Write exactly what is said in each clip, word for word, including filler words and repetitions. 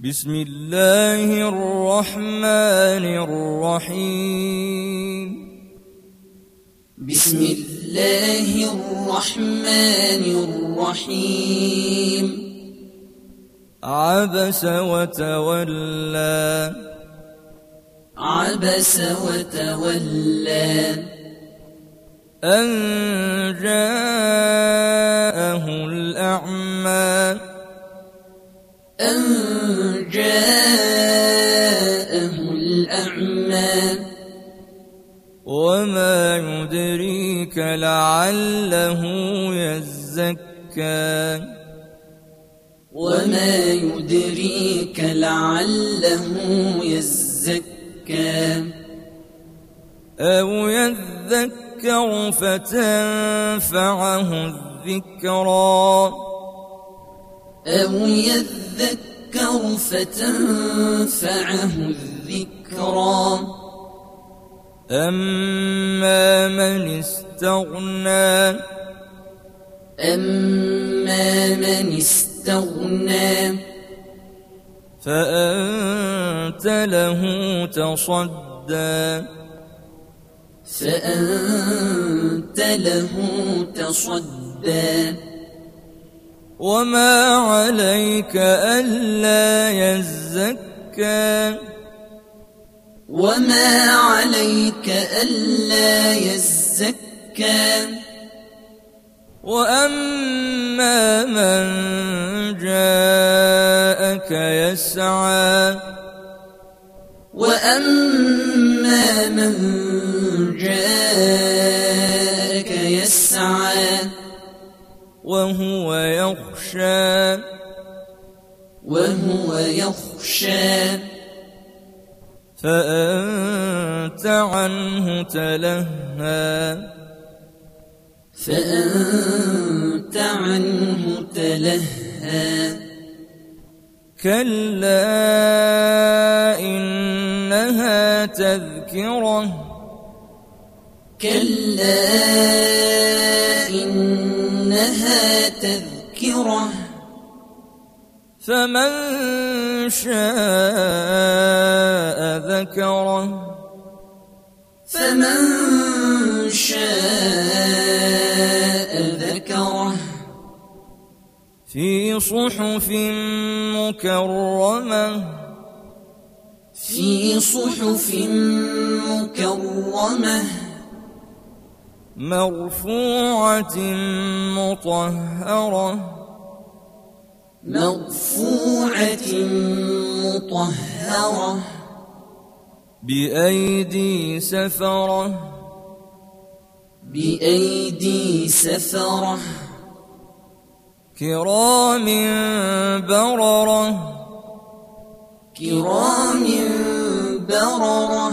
بسم الله الرحمن الرحيم بسم الله الرحمن الرحيم عبس وتولى عبس وتولى أن جاءه الأعمى أن جاءه الأعمى وما يدريك لعله يزكى وما يدريك لعله يزكى أو يذكر فتنفعه الذكرى أو يذكر فتنفعه الذكرى أما من استغنى أما من استغنى فأنت له تصدى فأنت له تصدى وما عليك ألا يزكى وما عليك ألا يزكى وأما من جاءك يسعى وأما من جاءك يسعى وهو يخشى وهو يخشى فأنت عنه تلهى فأنت عنه تلهى كلا إنها تذكرة كلا إنها تذكرة فمن شاء ذكره فمن شاء ذكره في صحف مكرمة في صحف مكرمة مرفوعة مطهرة مرفوعة مطهرة بأيدي سفرة بأيدي سفرة كرام بررة كرام بررة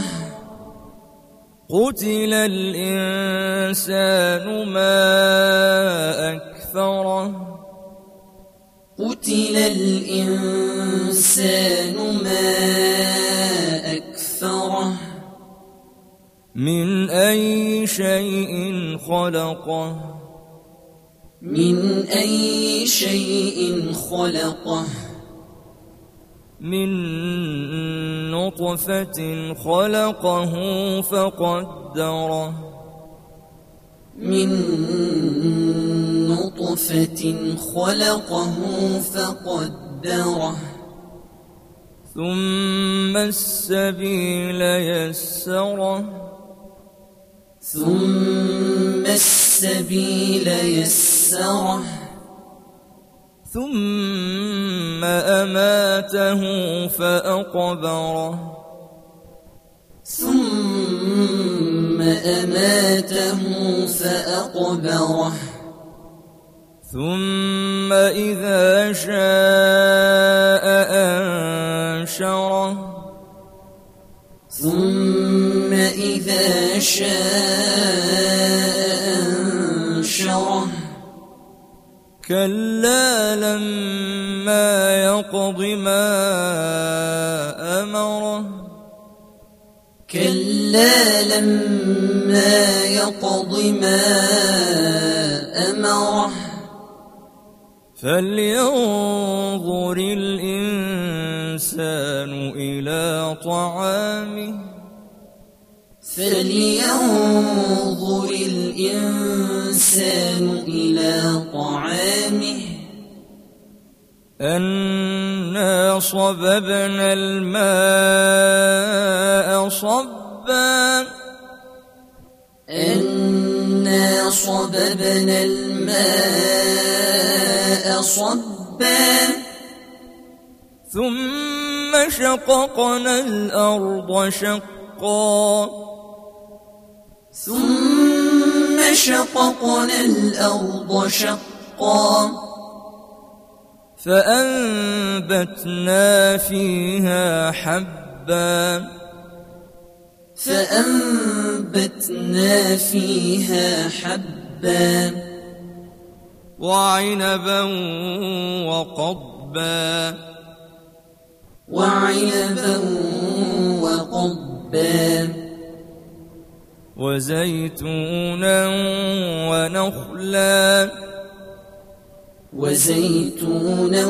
قتل الإنسان ما أكفره قتل الإنسان ما أكفره من أي شيء خلقه من أي شيء خلقه من نطفة خلقه فقدره من نطفة خلقه فقدره ثم السبيل يسره ثم السبيل يسره ثم أماته فأقبره ثم أماته فأقبره ثم إذا شاء أنشره ثم إذا شاء أنشره كلا لما يقض ما أمره كلا لما يقض ما أمره فلينظر الإنسان إلى طعامه فلينظر الإنسان إلى طعامه أنا صببنا الماء صبا أنا صببنا الماء صبا ثم شققنا الأرض شقا ثم شققنا الأرض شقا فأنبتنا فيها حبا فأنبتنا فيها حبا وعنبا وقضبا وعنبا وقضبا وزيتونا ونخلا وزيتونا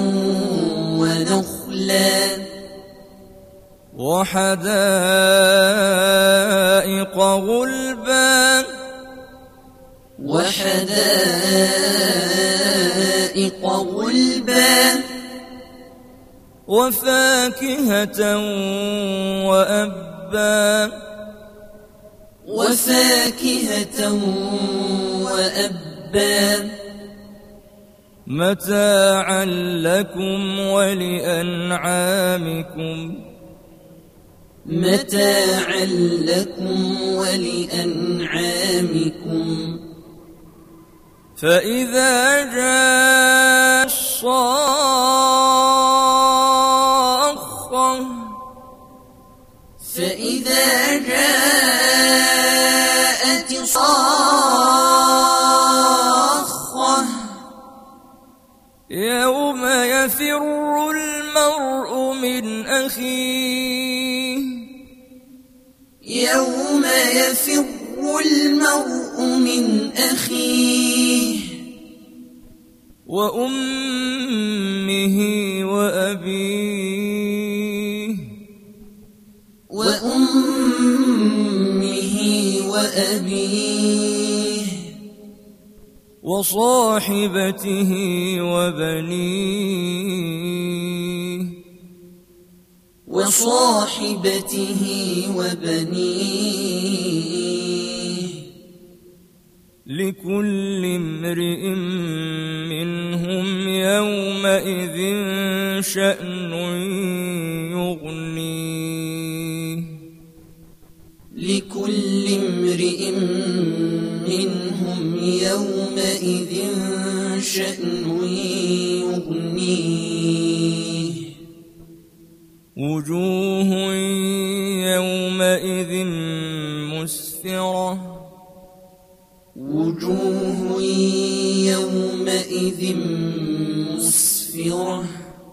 ونخلا وحدائق غلبا وحدائق غلبا وفاكهة وأبا وفاكهة وأبا متاعا لكم ولأنعامكم متاعا لكم ولأنعامكم فإذا جاء الصاخة فإذا جاءت الصاخة يوم يفر المرء من أخيه يوم يفر المرء من أخيه وأمه وأبيه وأمه وأبيه وصاحبته وبنيه وصاحبته وبنيه لكل امرئ منهم يومئذ شأن يغنيه لكل امرئ منهم يومئذ شأن يغنيه وجوه يومئذ مسفرة وجوه يومئذ مسفرة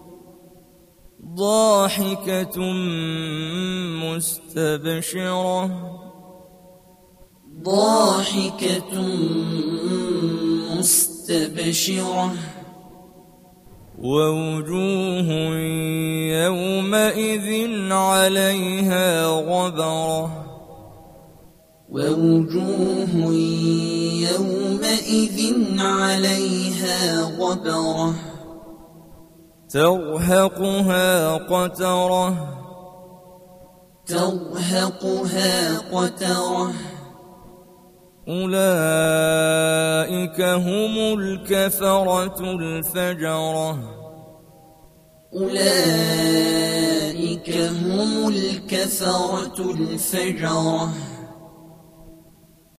ضاحكة مستبشرة ضاحكة مستبشرة ووجوه يومئذ عليها غبرة ووجوه يومئذ عليها غبرة ترهقها قترة ترهقها قترة أولئك هم الكفرة الفجرة أولئك هم الكفرة الفجرة